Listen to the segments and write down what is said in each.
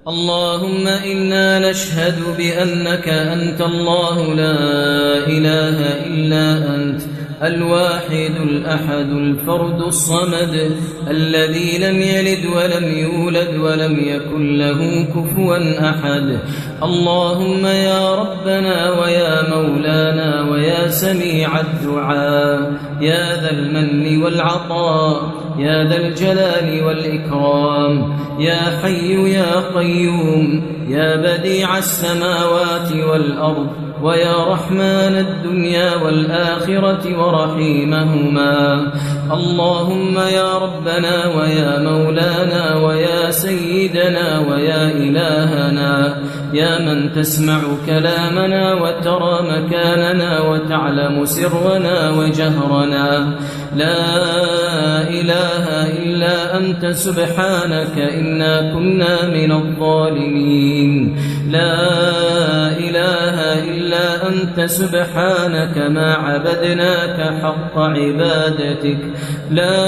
اللهم إنا نشهد بأنك أنت الله لا إله إلا أنت الواحد الأحد الفرد الصمد الذي لم يلد ولم يولد ولم يكن له كفوا أحد. اللهم يا ربنا ويا مولانا ويا سميع الدعاء يا ذا المن والعطاء يا ذا الجلال والإكرام يا حي يا قيوم يا بديع السماوات والأرض ويا رحمن الدنيا والآخرة ورحيمهما. اللهم يا ربنا ويا مولانا ويا سيدنا ويا إلهنا يا من تسمع كلامنا وترى مكاننا وتعلم سرنا وجهرنا لا إله إلا أنت سبحانك إنا كنا من الظالمين. لا إله إلا أنت سبحانك ما عبدناك حق عبادتك. لا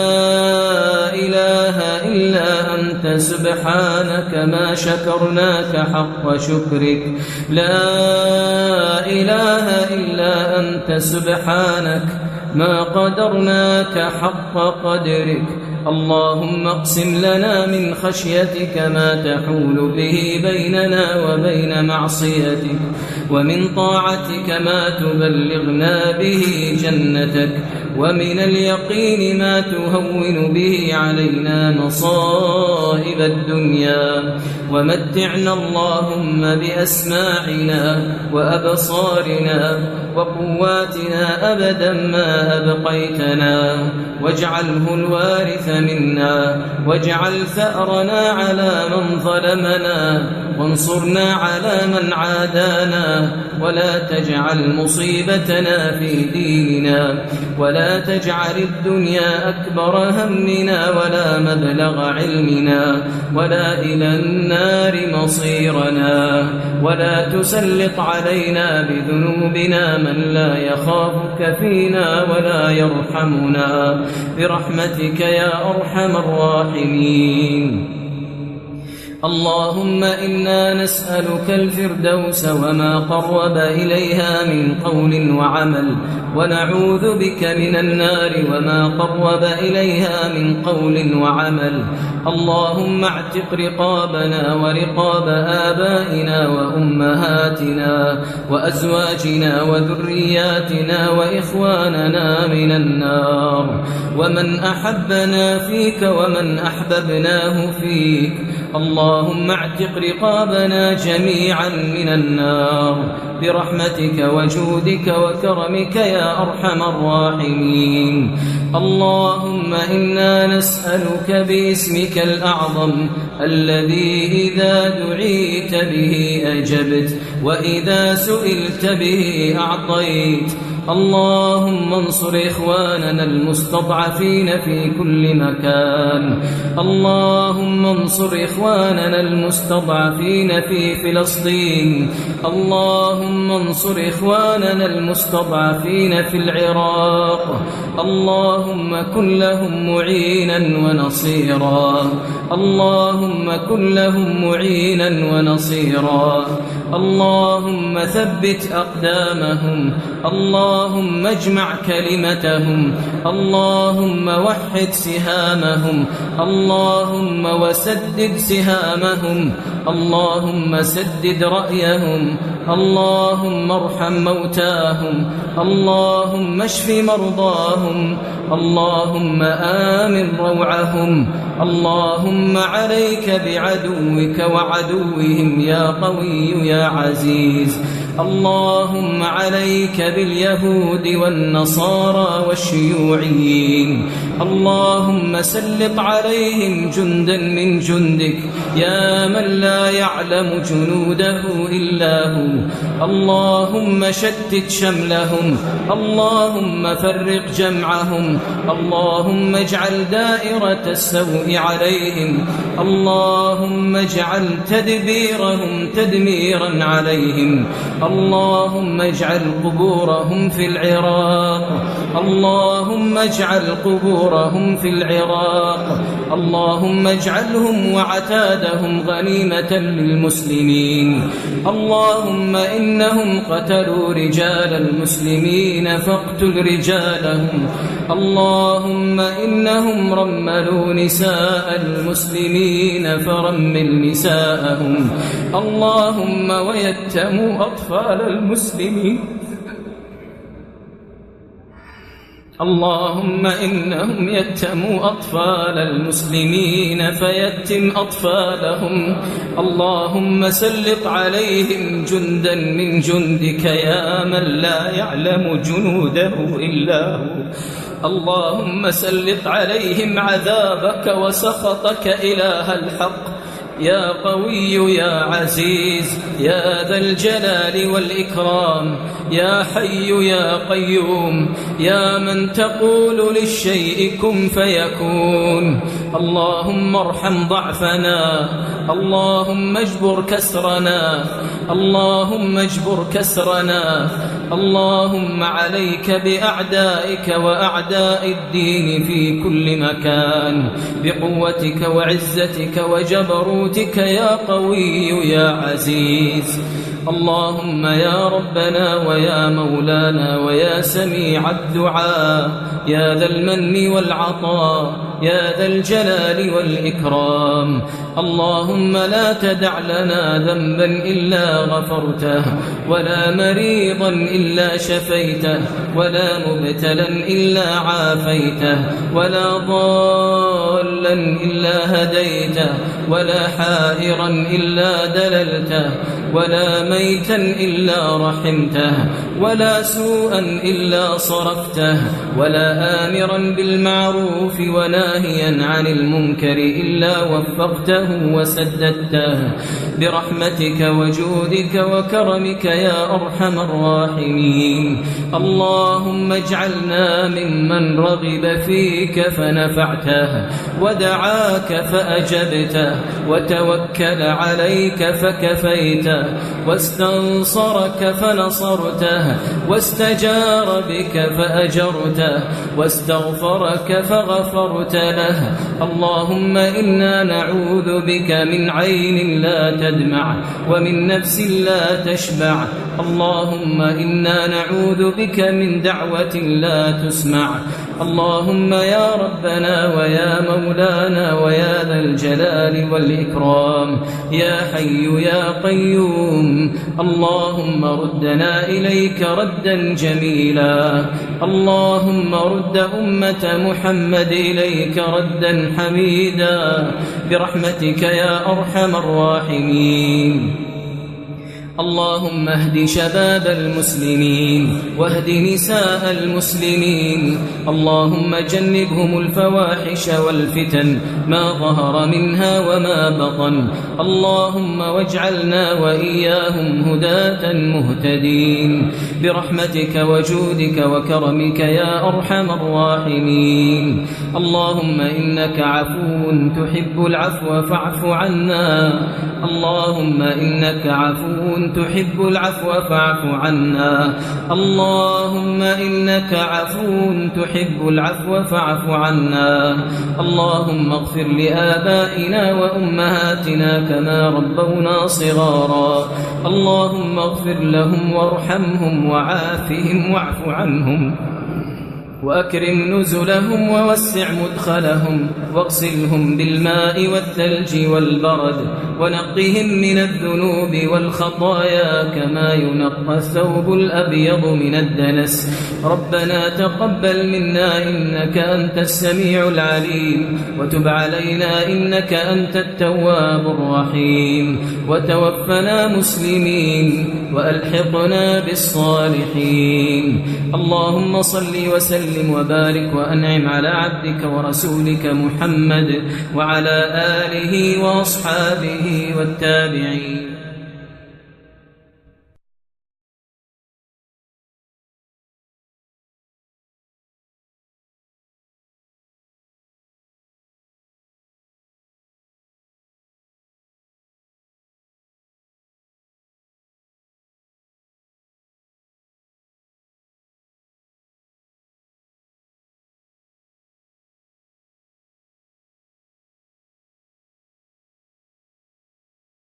إله إلا أنت سبحانك ما شكرناك حق شكرك. لا إله إلا أنت سبحانك ما قدرناك حق قدرك. اللهم اقسم لنا من خشيتك ما تحول به بيننا وبين معصيتك ومن طاعتك ما تبلغنا به جنتك ومن اليقين ما تهون به علينا مصائب الدنيا ومتعنا اللهم بأسماعنا وأبصارنا وقواتنا أبدا ما أبقيتنا واجعله الوارث منا واجعل ثأرنا على من ظلمنا وانصرنا على من عادانا ولا تجعل مصيبتنا في ديننا ولا تجعل الدنيا أكبر همنا ولا مبلغ علمنا ولا إلى النار مصيرنا ولا تسلط علينا بذنوبنا من لا يخافك فينا ولا يرحمنا برحمتك يا أرحم الراحمين. اللهم إنا نسألك الفردوس وما قرب إليها من قول وعمل ونعوذ بك من النار وما قرب إليها من قول وعمل. اللهم اعتق رقابنا ورقاب آبائنا وأمهاتنا وأزواجنا وذرياتنا وإخواننا من النار ومن أحبنا فيك ومن أحببناه فيك. اللهم اعتق رقابنا جميعا من النار برحمتك وجودك وكرمك يا أرحم الراحمين. اللهم إنا نسألك باسمك الأعظم الذي إذا دعيت به أجبت وإذا سئلت به أعطيت. اللهم انصر إخواننا المستضعفين في كل مكان. اللهم انصر إخواننا المستضعفين في فلسطين. اللهم انصر إخواننا المستضعفين في العراق. اللهم كن لهم معينا ونصيرا. اللهم كن لهم معينا ونصيرا. اللهم ثبت أقدامهم. اللهم اجمع كلمتهم. اللهم وحد سهامهم. اللهم وسدد سهامهم. اللهم سدد رأيهم. اللهم ارحم موتاهم. اللهم اشف مرضاهم. اللهم آمن روعهم. اللهم عليك بعدوك وعدوهم يا قوي يا عزيز. اللهم عليك باليهود والنصارى والشيوعيين. اللهم سلط عليهم جندا من جندك يا من لا يعلم جنوده إلا هو. اللهم شتت شملهم. اللهم فرق جمعهم. اللهم اجعل دائرة السوء عليهم. اللهم اجعل تدبيرهم تدميرا عليهم. اللهم اجعل قبورهم في العراق اللهم اجعل قبورهم في العراق اللهم اجعلهم وعتادهم غنيمة للمسلمين اللهم إنهم قتلوا رجال المسلمين فاقتل رجالهم اللهم إنهم رملوا نساء المسلمين فرمل نساءهم اللهم ويتموا أطفال المسلمين اللهم إنهم يتموا أطفال المسلمين فيتم أطفالهم اللهم سلط عليهم جندا من جندك يا من لا يعلم جنوده إلا هو اللهم سلط عليهم عذابك وسخطك إله الحق يا قوي يا عزيز يا ذا الجلال والإكرام يا حي يا قيوم يا من تقول للشيء كن فيكون اللهم ارحم ضعفنا اللهم اجبر كسرنا اللهم اجبر كسرنا اللهم عليك بأعدائك وأعداء الدين في كل مكان بقوتك وعزتك وجبروتك يا قوي يا عزيز اللهم يا ربنا ويا مولانا ويا سميع الدعاء يا ذا المن والعطاء يا ذا الجلال والإكرام اللهم لا تدع لنا ذنبا إلا غفرته ولا مريضا إلا شفيته ولا مبتلا إلا عافيته ولا ضالا إلا هديته ولا حائرا إلا دللته ولا ميتا إلا رحمته ولا سوءا إلا صرفته ولا آمرا بالمعروف وناهيا عن المنكر إلا وفقته وسددته برحمتك وجودك وكرمك يا أرحم الراحمين اللهم اجعلنا ممن رغب فيك فنفعته ودعاك فأجبته وتوكل عليك فكفيته واستنصرك فنصرته واستجار بك فأجرته واستغفرك فغفرت له اللهم إنا نعوذ بك من عين لا تدمع ومن نفس لا تشبع اللهم إنا نعوذ بك من دعوة لا تسمع اللهم يا ربنا ويا مولانا ويا ذا الجلال والإكرام يا حي يا قيوم اللهم ردنا إليك ردا جميلا اللهم رد أمة محمد إليك ردا حميدا برحمتك يا أرحم الراحمين اللهم اهد شباب المسلمين واهد نساء المسلمين اللهم جنبهم الفواحش والفتن ما ظهر منها وما بطن اللهم واجعلنا وإياهم هداة مهتدين برحمتك وجودك وكرمك يا أرحم الراحمين اللهم إنك عفو تحب العفو فاعف عنا اللهم إنك عفو تحب العفو فاعف عنا اللهم إنك عفو تحب العفو فاعف عنا اللهم اغفر لآبائنا وأمهاتنا كما ربونا صغارا اللهم اغفر لهم وارحمهم وعافهم واعف عنهم وأكرم نزلهم ووسع مدخلهم واغسلهم بالماء والثلج والبرد ونقهم من الذنوب والخطايا كما ينقى الثوب الأبيض من الدنس ربنا تقبل منا إنك أنت السميع العليم وتب علينا إنك أنت التواب الرحيم وتوفنا مسلمين وألحقنا بالصالحين اللهم صل وسلم وبارك وأنعم على عبدك ورسولك محمد وعلى آله وأصحابه والتابعين